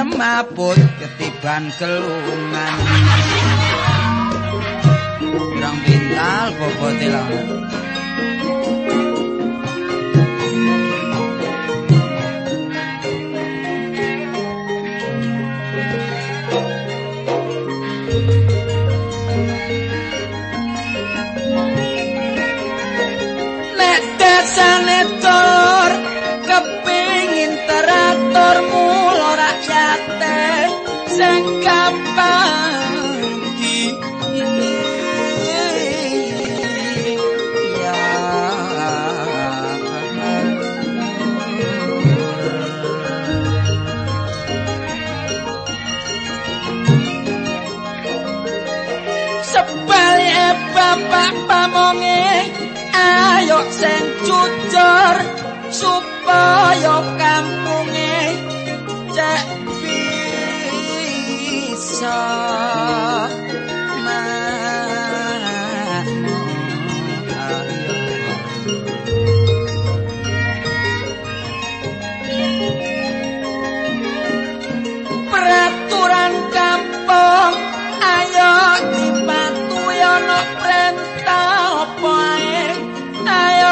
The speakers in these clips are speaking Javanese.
mabut ketiban gelungan pirang pintal bobote lamun nek desane dulur kepingin teratur mula rakyate sing gampang sebalike bapak pamonge ayo sing jujur supaya kampunge cek bisa peraturan kampung ayo dipatuhi ana perintah apa ae ayo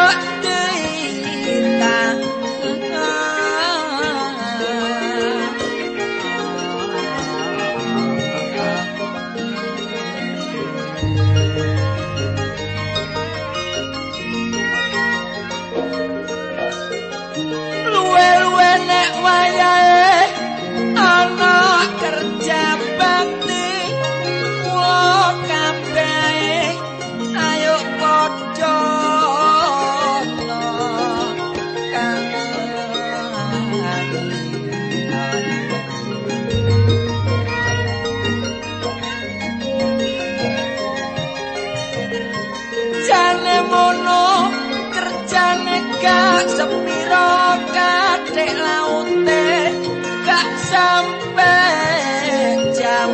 luwe-luwe nek wayahe ana kerja bakti kula kabeh ayo padha jane mono kerjane gak sepiro kadek laute gak sampe jam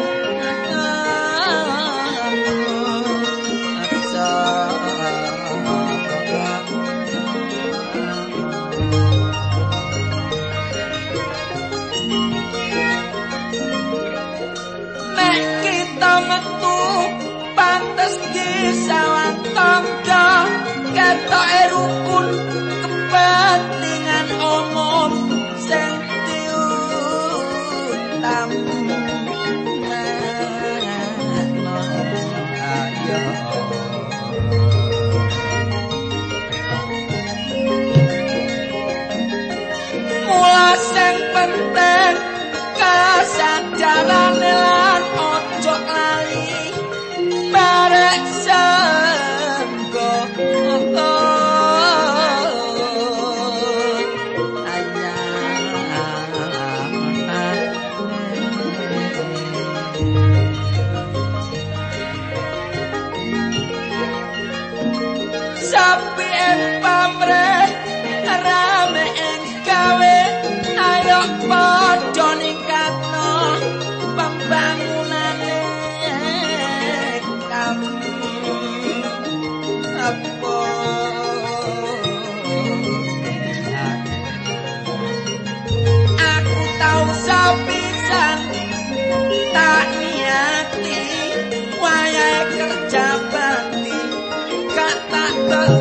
nek kita metu pantes disawan tangga ketoke rukun kepentingan umum sing diutam mula sing penting kasajarane lan ojo lali barek sanggo sapi pamrih rame ing gawe ayo padha ningkatno pembangunane kami apa aku tau sapisan tak niati wayahe kerja bakti gak tak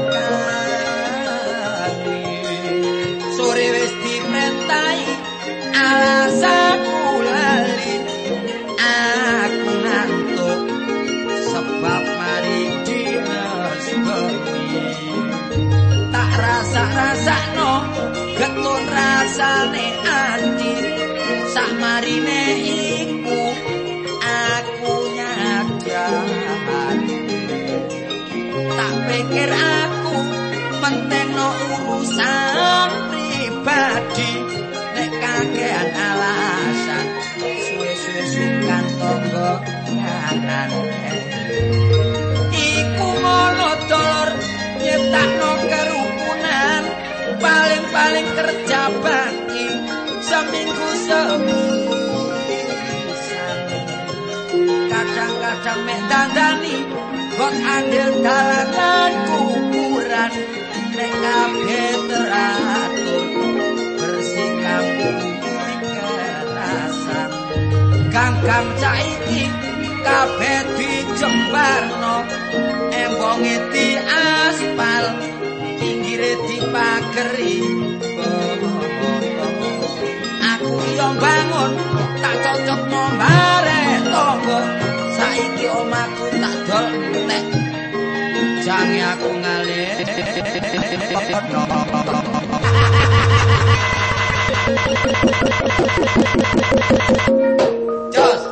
tekani sore wis diperintahi alasanku lali aku ngantuk sebab mari dinas bengi tak rasa-rasakno getun rasane ati sak marine iku aku nyadar tak pikir aku pentingno urusan pribadi nek kakean alasan suwe-suwe sukan tangga nyaran iku ngono dulur nyetakno kerukunan paling-paling kerja bakti seminggu sepisan kadang-kadang mek dandani kok andel dalanan kuburan nek kabeh teratur bersih kampung kerasan seragam saiki kabeh dijembarno embonge di aspal pinggire dipageri aku yo bangun tak cocokno bare tangga saiki omahku tak dol entek jange aku ngalih Jos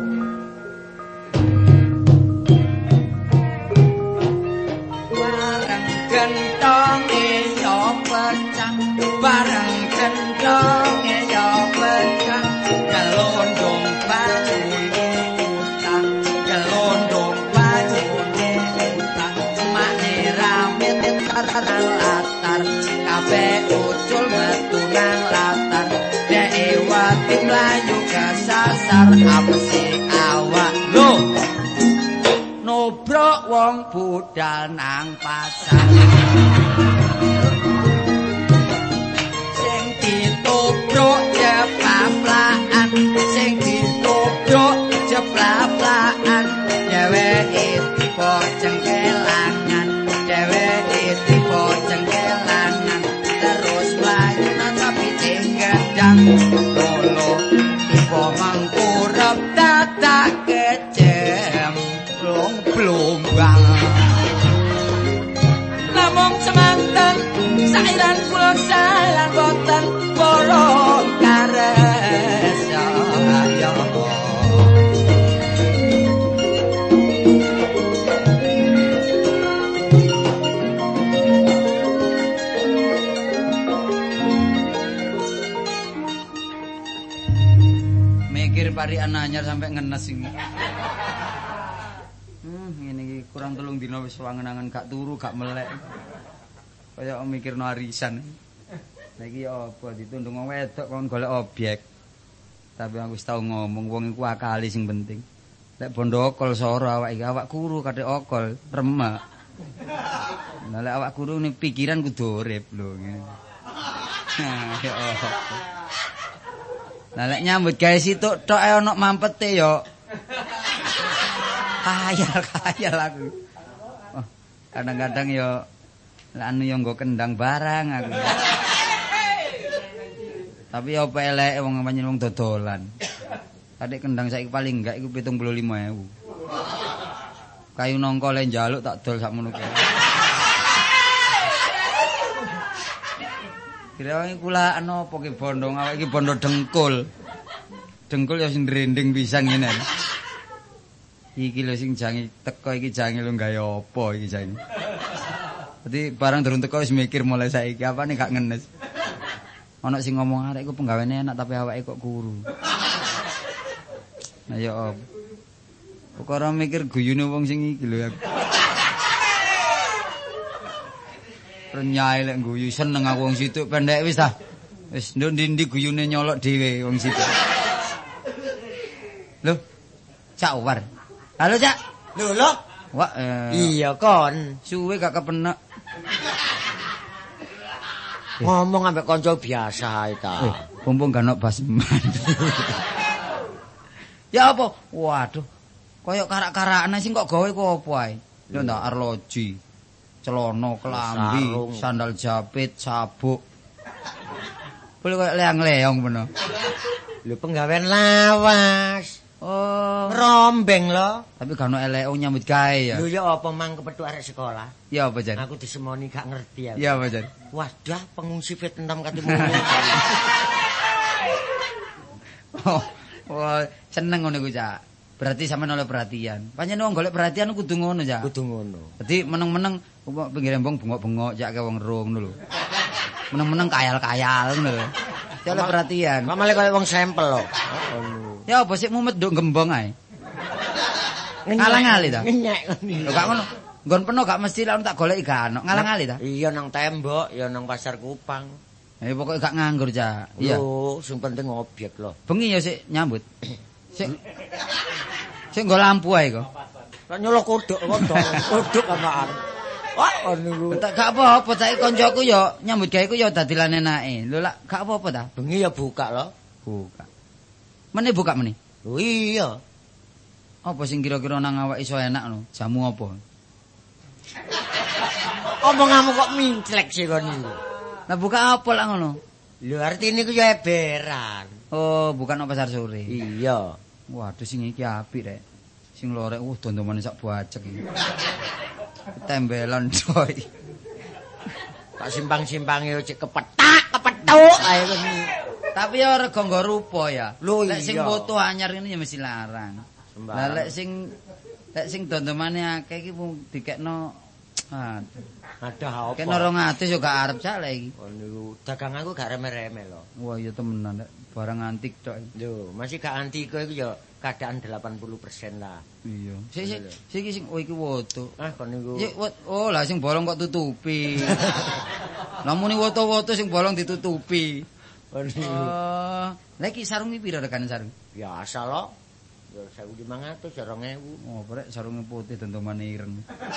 bareng gentonge yo pecah bareng gentonge yo pecah gelondong bajune utang gelondong bajune utang makne rame latar kabeh ucul metu nang latar dewa tim layu kasasar apese awak lho nobrok wong budal nang pasar sing ditobrok jeplak-plakan sing ditobrok jeplak-plakan dheweke tiba cengkelangan dheweke tiba cengkelangan terus mlayu nang sapiting gedang lolo tiba mangkurep dadak kejem blong-blombang namung semanten sairan kula salah boten para kares ayo mikir parian anyar sampai ngenes iki ngene iki kurang 3 dina wis wangen-angen gak turu gak melek kaya mikirno arisan saiki apa ditundung wong wedok kon golek objek tapi aku wis tau ngomong wong iku akali sing penting lek bondo okol sora awak iki awak kuru kadek okol remek nah lek awak kuru ning pikiran kudu urip lho ngene ya nah lek nyambut gawe situk tok ae ana mampete yo Khayal aku. Oh, kadang-kadang yo anu yo nggo kendang barang aku. Tapi yo pelek wong pancen wong dodolan. Kadek kendang saiki paling enggak iku 75.000. Kayu nangka le njaluk tak dol sakmono kae. Kira iki kula ana apa ki bondo awak iki bondo dengkul. Dengkul yo sing ndrending pisan ngene. Iki lho sing jange teko iki jange lho gawe apa iki jange. Dadi barang durung teko wis mikir mulai saiki apane gak ngenes. Ana sing ngomong arek iku penggaweane enak tapi awake kok kuru. Nah ya apa. Perkara mikir guyune wong sing iki lho aku. Renyai lek guyu seneng aku wong situ pendek wis ta. Wis ndi-ndi guyune nyolok dhewe wong situ. Lho. Cak War. Halo Cak. Lho. Wah, iya kon. Suwe gak kepenak. Ngomong ambek kanca biasa ae ta. Mumpung gak ono basman. Ya apa? Waduh. Kayak karak-karakane sing kok gawe ku apa ae? Lho ndak arloji. Celana, kelambi, sandal japit, sabuk. Boleh kayak leang-leong bener. Lho penggawean lawas. Oh, rombeng lo. Tapi gak ono elek nyambut gawe ya. Lho ya apa mang kepethuk arek sekolah? Ya apa Jan? Aku disemoni gak ngerti aku. Ya apa Jan? Wadah pengungsi Vietnam ketemu. Wah, seneng ngono iku Cak. Berarti sampean oleh perhatian. Pancen wong golek perhatian kudu ngono Cak. Kudu ngono. Dadi meneng-meneng pinggir embong bengok-bengok Cak ke wong ro ngono lho. Meneng-meneng kayal-kayal ngono lho. Oleh perhatian. Kok malah koyo wong sampel lho. Ya apa sik mumet nduk gembong ae. Ngalang-ali ta? Ngenyek ngene. Lho gak ngono. Nggon peno gak mesti lawan tak goleki gak ono. Ngalang-ali ta? Iya nang tembok, ya nang pasar Kupang. Pokoke gak nganggur, Cak. Iya. Lho, sing penting objek lho. Bengi ya sik nyambut. Sik nggo lampu ae kok. Lah nyolok kodok apaan? Wah, niku. Tak gak apa-apa, saiki koncoku ya nyambut gawe ku ya dadi lan enake. Lho lak gak apa-apa ta? Bengi ya buka lho. Buka. Meneh buka meneh. Oh iya. Apa sing kira-kira nang awak iso enak no? Jamu apa? Omonganmu kok minclek sih kon niku. Lah buka apa lah ngono? Lho artine ku ya eberan. Oh, bukan apa pasar sore. Iya. Waduh sing iki apik rek. Sing lorek dondomane sak bacek iki. Tembelan coy. Tak simpang-simpange cek kepethuk ae ngene. Tapi ya rega nggo rupa ya. Lho Lek sing iya. foto anyar ini ya mesti larang. Sembarang. Lah lek sing dondomane akeh iki mung dikekno Ada apa? kena 200 yo gak arep sak lek iki. Oh niku daganganku gak reme-reme lho. Wah iya temenan rek. Barang antik tok. Lho, masih gak antiko iku ya keadaan 80% lah. Iya. Sik sing oh iki woto. Ah kon niku. Oh lah sing bolong kok tutupi. Lah muni woto-woto sing bolong ditutupi. Kon niku. Lah iki sarung iki pira regane sarung? Biasa lho. Ya 1.500 ya 2.000. Oh, rek sarunge putih dondomane ireng.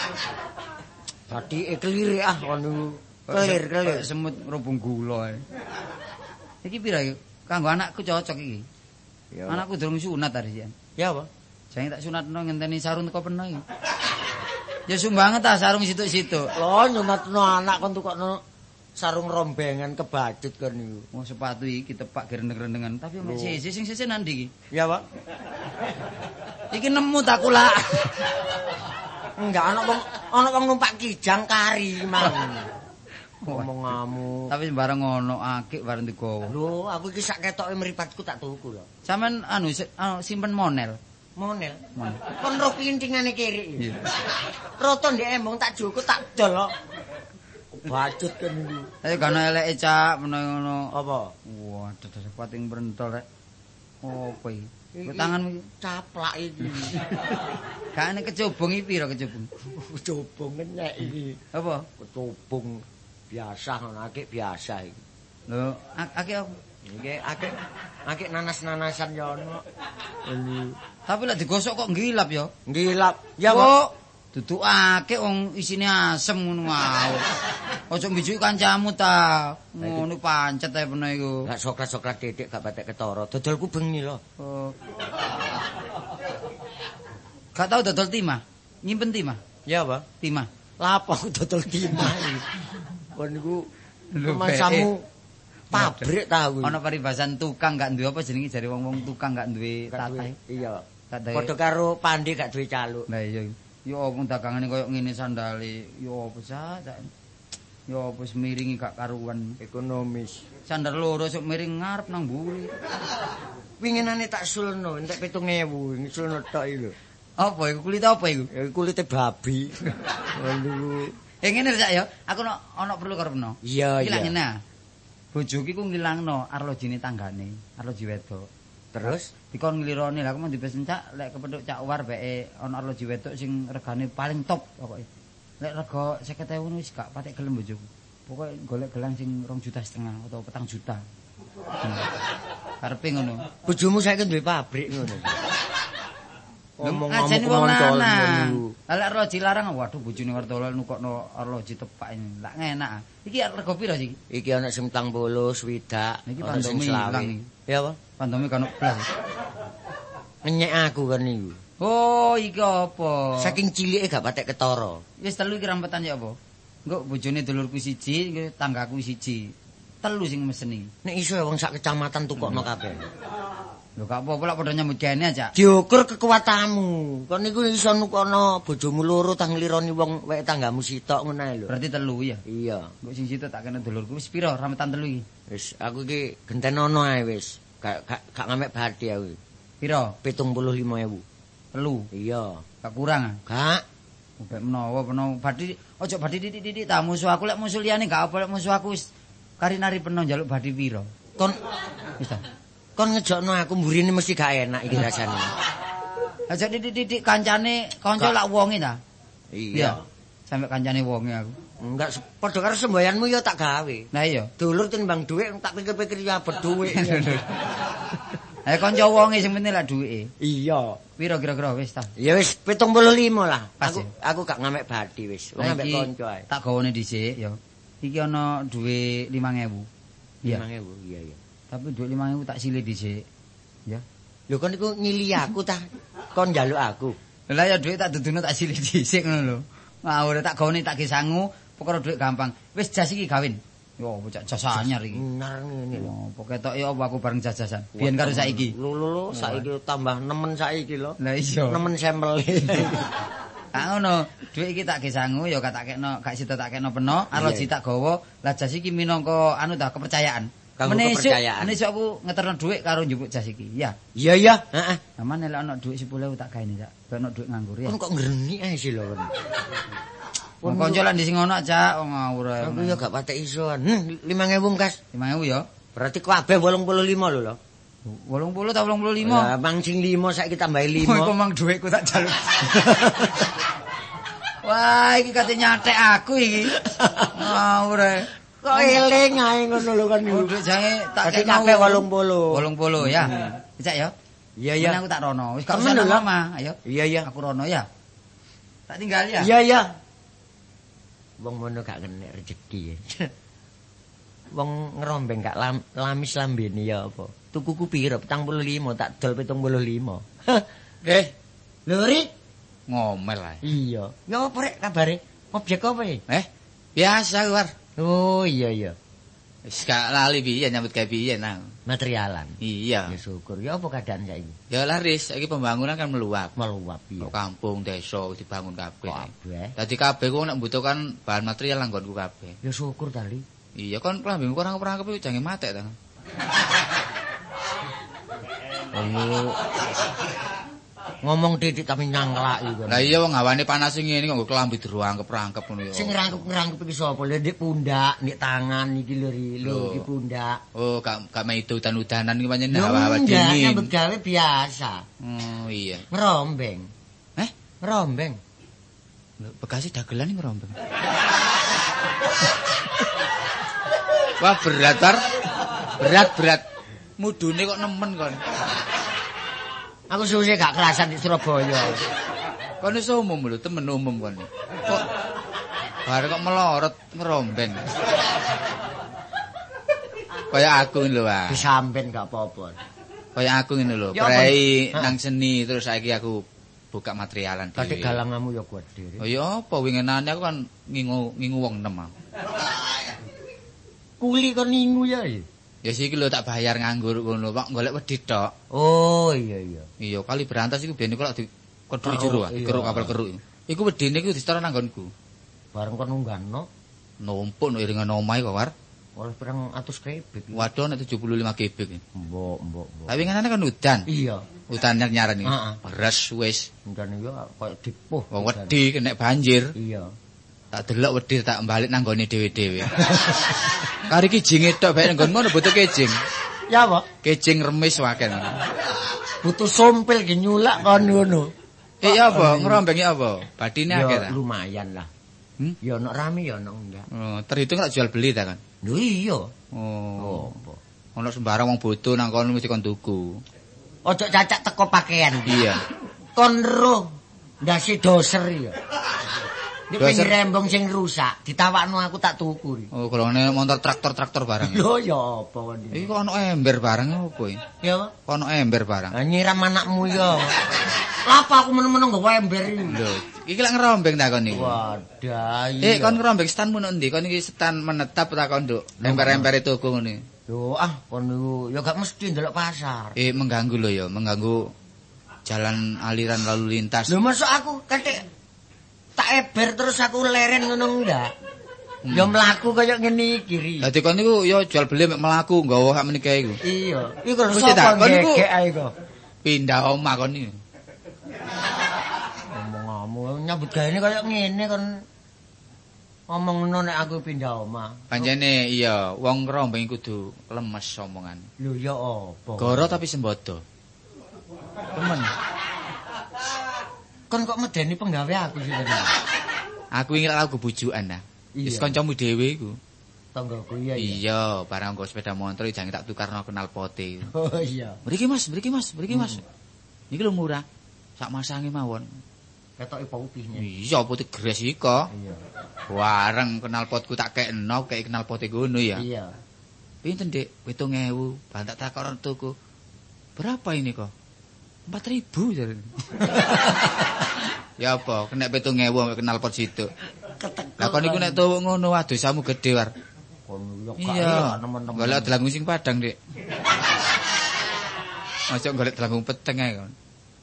Dadi kelir ah kon niku. Kelir. Semut rubung gula ae. Iki pira iki? Kanggo anakku cocok iki. Ya. Anakku durung sunat tadi ya. Ya apa? Jangan tak sunatno ngenteni sarung teko peno iki. Ya sumbanget ta sarung situ-situ. Lho nyunatno anak kon tukokno sarung rombengan kebajut kon niku. Oh sepatu iki tepak gerendeng-rendengan, tapi mek sing sisi nandi iki. Ya, Pak. Iki nemu tak kula. Enggak ana wong numpak kijang kari mang. Omonganmu. Tapi bareng ngono akik bareng digowo. Lho, aku iki sak ketoke mripatku tak tuku lho. Sampeyan simpen monel. Monel. Kon ro pintingane kiri. Iya. Roto ndek embong tak jukut tak dol kok. Bajut kan niku. Ayo kan eleke cak menawa ngono. Apa? Waduh pating brentol rek. Opo iki? Tanganmu iki Caplak iki. gak kecubung iki pira kecubung? Kecubung nyek iki. Apa? Kecubung biasa ngono akeh biasa iki. Lho, akeh Iki akeh nanas-nanasan ya ono. tapi lek digosok kok ngilap ya. Ngilap. Ya, Kok Pak. duduk akeh wong isine asem ngono wae. Ojo mbijuki kancamu ta. Ngono pancet ae peno iku. Gak soklat-soklat titik gak patek ketara. Dodolku bengi lho. Oh. Gak tau dodol timah. Nyimpen timah. Ya, Pak. Timah. Lapo aku dodol timah iki. Kon niku Lho, masamu pabrik tahu. Ana paribasan tukang gak duwe apa jenenge jare wong-wong tukang gak duwe tatah. Iya. Gak duwe. Padha karo Pandi gak duwe caluk. Lah iya. Yo wong dagangane koyo ngene sandale. Yo apa sak. Yo apa semiringi gak karuan. Ekonomis. Sandal loro sok miring ngarep nang mburi. Winginane tak sulno entek 7.000 sulno tok iki lho. Apa iku kulit apa iku? Ya kulite babi. Waduh. Ngene Cak ya, aku ana perlu karo peno. Iya, Iki lak iya. ngene. Bojoku ku ngilangno arlojine tanggane, arloji wedok. Terus Dikon nglirone lah aku mau dipesen Cak, lek kepethuk Cak War beke ana arloji wedok sing regane paling top pokoke. Lek rega 50.000 wis gak patek gelem bojoku. Pokoke golek gelang sing 2,5 juta atau 4 juta. Karepe ngono. bojomu saiki duwe pabrik ngono. Ngajeni wong lanang. Lah lek arloji larang waduh bojone wartolo nukokno arloji tepak ini. Lak ngenak. Iki rega piro sih? Iki ana sing 80, swidak, Iki ana sing pandemi ilang 20. iki. Ya apa? Pandemi kan blas. Ngenyek aku kan niku. Oh, iki apa? Saking cilike gak patek ketara. Wis telu iki rampetan ya apa? Engko bojone dulurku siji, engko tanggaku siji. Telu sing meseni. Nek iso ya wong sak kecamatan tukokno kabeh. Lho gak apa-apa lak padha nyambut gawe aja. Diukur kekuatanmu. Kon niku iso nukono bojomu loro tang nglironi wong wek tanggamu sitok ngono ae lho. Berarti telu ya. Iya. Engko sing situ tak kene dulurku wis pira rampetan telu iki? Wis aku iki gentenono ae wis. Gak ngamek bathi aku. Pira? 75.000. Telu. Iya. Gak kurang ah. Gak. Obek menawa bathi ojo bathi titik-titik ta musuh aku lek musuh liyane gak apa lek musuh aku wis kari-nari peno njaluk bathi pira. Kon Wis ta. kon ngejokno aku mburine mesti gak enak iki rasane. Aja titik-titik kancane kanca lak wonge ta. Iya. Sampai kancane wonge aku. Enggak padha karo semboyanmu ya tak gawe. Nah iya. Dulur timbang dhuwit tak pikir-pikir ya abot dhuwit. Ayo kanca wonge sing penting lak duwike. Iya. Pira kira-kira wis ta? Ya wis 75 lah. Pas Aku gak ngamek bathi wis. Wong Lah ambek iki kanca ae. tak gawone dhisik ya. Iki ana duwe 5.000. Iya. 5.000 iya iya. Tapi duwe 5.000 tak silih dhisik. Ya. Lho kon niku nyili aku ta? Kon njaluk aku. Lah ya dhuwit tak duduno tak cilik dhisik ngono lho. Ngawur tak gawene tak ge sangu, perkara dhuwit gampang. Wis jas iki gawin. Yo bocah jas anyar iki. Benar ngene lho. Oh, pokoke tok ya aku bareng jajasan. Biyen karo saiki. Lho saiki tambah nemen saiki lho. Lah iya. Nemen sampel. Ah ngono, dhuwit iki tak ge sangu ya gak tak kekno, gak sida tak kekno peno, arloji tak gawa. Lah jas iki minangka anu ta kepercayaan. Kepercayaan. Menesuk aku ngeterno dhuwit karo njupuk jas iki. Ya. Iya, heeh. Aman nek ana dhuwit 10.000 tak gaene, Cak. Ben ana dhuwit nganggur ya. Kon kok ngreni ae sih lho kon. Wong kanca lan di sing ono, Cak, wong ngawur ae. Aku ya gak patek isoan. 5.000 Kas. 5.000 ya. Berarti kabeh 85 lho lho. 80 ta 85? Lah mang sing 5 saiki tambahi 5. Iku mang dhuwitku tak jaluk. Wah, iki kate nyatek aku iki. Ngawur ae. Kok eling ae ngono lho kan niku. Dhuwit jange tak Dadi kabeh 80. 80 ya. Cak ya. Iya iya. Aku tak rono. Wis gak Temen usah lho, lama, ayo. Iya iya. Aku rono ya. Tak tinggal ya. Iya iya. Wong ngono gak kena rezeki. Wong ngerombeng gak lamis lambene ya apa. Tukuku piro? 45 tak dol 75. Nggih. Lho Ri, Ngomel ae. iya. Ya apa rek kabare? Objek apa iki? Biasa war. Oh iya iya. Wis gak lali piye nyambut gawe piye nang. Materialan. Iya. Ya syukur. Ya apa keadaan saiki? Ya laris, saiki pembangunan kan meluap. Meluap iya. Kampung, desa dibangun kabeh. Kabeh. Dadi kabeh ku nek mbutuhkan bahan material langgonku kabeh. Ya syukur tali. Iya kon klambemu kurang perangkep iki jange matek ta. Ngomong titik tapi nyangklaki kon. Lah iya wong hawane panas ngene kok nggo klambi dirangkep-rangkep ngono ya. Sing ngrangkep-ngrangkep iki sapa? Lha ndek pundak, ndek tangan iki lho Ri. Lho iki pundak. Oh, gak metu udan-udanan iki pancen Lho, hawa-hawa enggak, dingin. nyambut gawe biasa. Oh iya. Ngerombeng. Ngerombeng. Lho, Bekasi dagelan iki ngerombeng. Wah, berat, Bar. Berat. Mudune kok nemen kon. Aku suwe gak kerasan di Surabaya. Kon iso umum lho, temen umum kon. Kok bare kok melorot ngerombeng. Kaya aku lho, Wah. Disampen gak apa-apa. Kaya aku ngene lho, Ya, prei apa? nang seni terus saiki aku buka materialan Tadi dhewe. galangamu ya gede. Oh ya apa winginane aku kan ngingu wong enem. Kuli kon ningu ya. Ya siki lho tak bayar nganggur ngono, Pak, golek wedi tok. Oh iya iya. Iya, kali berantas iku biyen kok di keduri jero, iya. dikeruk kapal keruk. Iku wedine iku disetara nang nggonku. Bareng kon nunggano Numpuk no iringan omahe kok, War. oleh pirang atus kebek. Waduh nek 75 gebek. Mbok. Tapi winginane kan udan. Iya. Udan nyaran iki. Heeh. Beres wis. Ndane yo koyo dipuh. Wong wedi kena banjir. Iya. Tak delok wedi tak balik nang gone dhewe-dhewe. Kari kijinge tok bae nggon ngono butuh kijing. Ya apa? Kijing remis wae. Butuh sompil ki nyulak kon ngono. Iya apa? Ngerombeng ya apa? Badine akeh ta? Ya lumayan lah. Ya ono rame ya ono enggak. Oh, terhitung tak jual beli ta kan? Lho iya. Oh. Apa? Ono sembarang wong bodoh nang kono mesti kon tuku. Ojo cacak teko pakaian. Iya. Kon ro ndasi doser ya. Di Doser? pinggir rembong sing rusak, ditawakno aku tak tuku. Oh, golongane motor traktor barang. Lho ya apa kon Iki kok ono ember barang opo iki? Ya, Kok ono ember barang. nyiram anakmu ya. Lapa aku men-men nggawa ember iki. Lho, iki lak ngerombeng ta kon iki. Wadah iya. Kon ngerombeng stanmu nang ndi? Kon iki stan menetap ta kon, Nduk? Ember-ember toko ngene. Yo kon niku ya gak mesti ndelok pasar. Mengganggu lho ya, mengganggu jalan aliran lalu lintas. Lho masuk aku ketik tak eber terus aku leren ngono enggak. Ya mlaku kaya ngene iki ri. Dadi kon niku ya jual beli mek mlaku nggawa sak meniki iku. Iya. Iku lho Mesti tak, sapa kon niku- ngekek ae kok. Pindah omah kon iki. Ngomong nyambut gawe kaya ngene kon ngomongno nek aku pindah omah. Pancene iya, wong ngerombeng kudu lemes omongan. Lho ya apa? Goro tapi sembodo. Temen. Kon kok medeni penggawe aku sih tadi. Aku ingin lagu bujukan nah. Wis Iya. kancamu dhewe iku. Tanggoku iya. Iya, barang nggo sepeda motor jangan tak tukarno kenal pote. Oh iya. Mriki Mas. Niki lho murah. Sak masange mawon. Ketoke putihnya. Iya, putih gres iki kok. Iya. Bareng kenal potku tak kekno, kek kenal pote ngono ya. Iya. Pinten, Dik? 7.000. Bahan tak takon tuku. Berapa ini kok? 4.000 jare. Ya apa, kena 7.000 kenal pot situ. Lah kon niku nek tuwuk ngono waduh samu gedhe war. Iya, golek delangung sing padang, Dik. Masuk golek delangung peteng ae kon.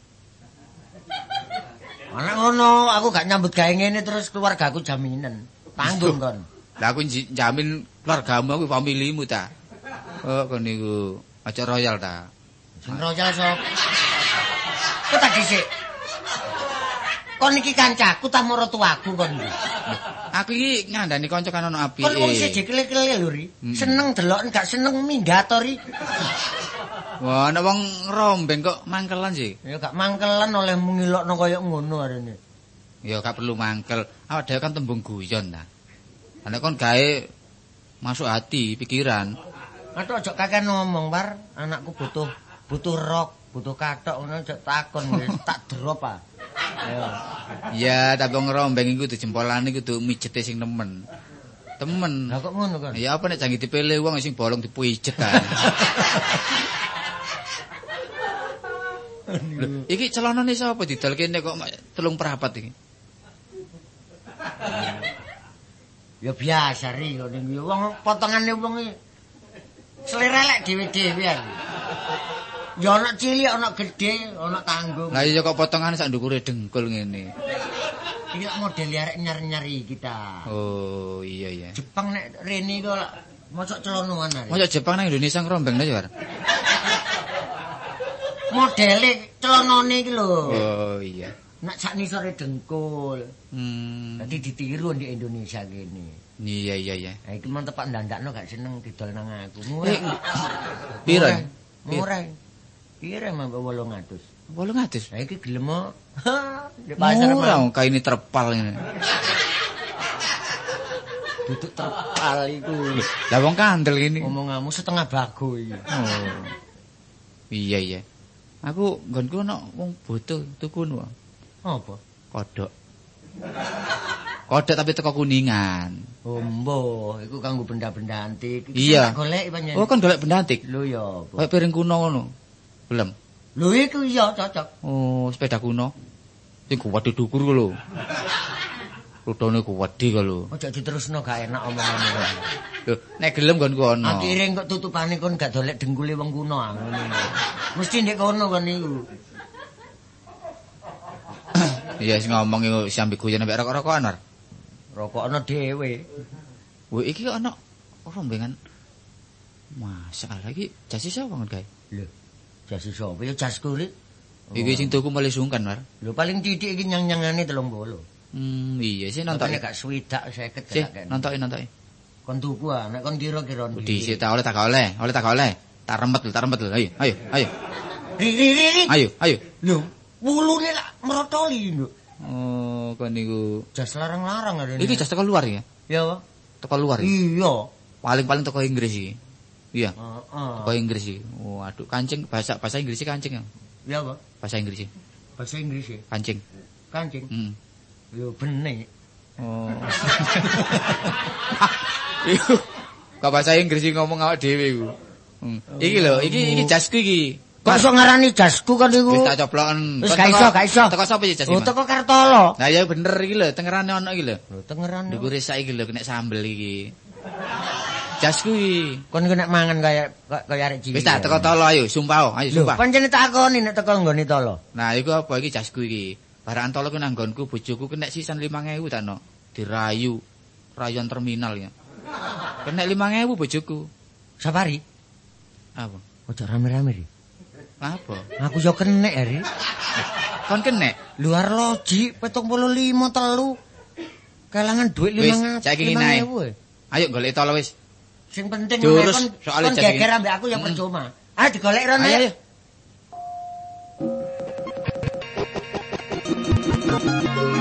Ana ngono, aku gak nyambut gawe ngene terus keluargaku jaminan. Tanggung kon. Lah aku jamin keluargamu aku familimu ta. Oh, kon niku aja royal ta. Sing royal sapa? Kok tak dhisik. Kon iki kancaku ta maratuaku kon iki. Aku iki ngandani kanca kan ono apike. Kon wong siji kele-kele lho ri. Seneng delok gak seneng minggat to ri. Wah, ana wong rombeng kok mangkelan sih. Ya gak mangkelan oleh ngilokno kaya ngono arene. Ya gak perlu mangkel. Awak dhewe kan tembung guyon ta. Nek kon gawe masuk hati, pikiran. Aduh aja kakek ngomong, War. Anakku butuh rok, butuh kathok ngono aja takon wis tak drop ah. Ya, tapi wong rombeng iku kudu jempolane kudu mijete sing nemen. Temen. Lah kok ngono kan? Ya apa nek jange dipilih wong sing bolong dipijet ta. Lho, iki celanane sapa didolke nek kok 3 perapat iki? Ya biasa ri kok niku wong potongane wong iki selera lek dhewe-dhewe ya. Ya ana cilik, ana gedhe, ana tanggung. Lah iya kok potongane sak ndukure dengkul ngene. Iki model arek nyar-nyari kita. Oh, iya. Jepang nek rene kok mosok celonoan arek. Mosok Jepang nang Indonesia ngrombeng ya, War? Modele celonone iki lho. Oh, iya. Nak sak nisore dengkul. Dadi ditiru di Indonesia kene. Iya. Nah, iki mantep Pak ndandakno gak seneng didol nang aku. Murah. Pira? Murah. Pira mangko 800. 800. Lah iki gelem mo. Di pasar murah kaine terpal ngene. Duduk terpal iku. Lah wong kandel ngene. Omonganmu setengah bago iki. Oh. Iya. Aku nggonku ana wong bodo tuku nu. Apa? Kodhok. Kodhok tapi teko Kuningan. Oh, mbah, iku kanggo benda-benda antik. Iya. Golek panjenengan. Oh, kan golek benda antik. Lho ya apa? Kayak piring kuno ngono. Belum. Lho iku iya cocok. Oh, sepeda kuno. Sing kuwedhe dukur ku lho. Rutone kuwedhe ku lho. Ojo diterusno gak enak omonganmu. Lho, nek gelem nggonku ana. Akhire kok tutupane kon gak dolek dengkule wong kuno ah ngono. Mesti ndek kono kon niku. Iya sing ngomong iku sampe guyon mek rokok-rokokan, War. Rokokno dhewe. Wah, iki kok ana rombengan. Masalah iki jas sapa ngon gawe? Lho, jas sapa ya jasku ri. Iki sing tuku mulai sungkan, War. Lho paling titik iki nyang-nyangane 30. Iya sih nonton. Nek gak swidak 50 sih, gak kene. nonton. Kon tuku ah, nek kon kira-kira ndi. Dhisik tak oleh. Tak rempet lho. Ayo. Ri. Ayo. Lho, wulune lak merotoli lho. Oh, kon niku Jas larang-larang arene. iki jas teko luar ya? Ya, Pak. Teko luar ya? Iya. Paling teko Inggris iki. Iya. Heeh. Teko Inggris iki. Waduh, kancing bahasa Inggris kancing ya? Ya, Pak. Bahasa Inggris. Bahasa Inggris ya. Kancing. Kancing. Heeh. Yo benek. Oh. Iku kok bahasa Inggris iki ngomong awak dhewe iku. Iki lho, iki jasku iki. Kok iso ngarani jasku kan niku? Wis tak coploken. Wis gak iso. Teko sapa iki jas iki? Oh, teko Kartolo. Lah ya bener iki lho, tengerane ono iki lho. Lho, tengeran. Ndukure sak iki lho kena sambel iki. Jasku iki. Kon iku nek mangan kaya arek cilik. Wis tak teko tolo ayo, sumpah. Ayo Lho, sumpah. pancen takoni nek teko nggone tolo. Nah, iku apa iki jasku iki? Barang tolo ku nang nggonku bojoku kena sisan 5.000 ta no. Dirayu. Rayuan terminal ya. Kena 5.000 bojoku. Safari. Apa? Ojo rame-rame ri. Apa? Aku yo kenek ya ri. Kon kena? Luar loji 75 telu. Kelangan duit 5.000. Wis, saiki ngene. Ayo golek tolo wis. Sing penting Jurus, kon soalnya kon geger ambek aku ya percuma. Ayo digolek rono. Ayo.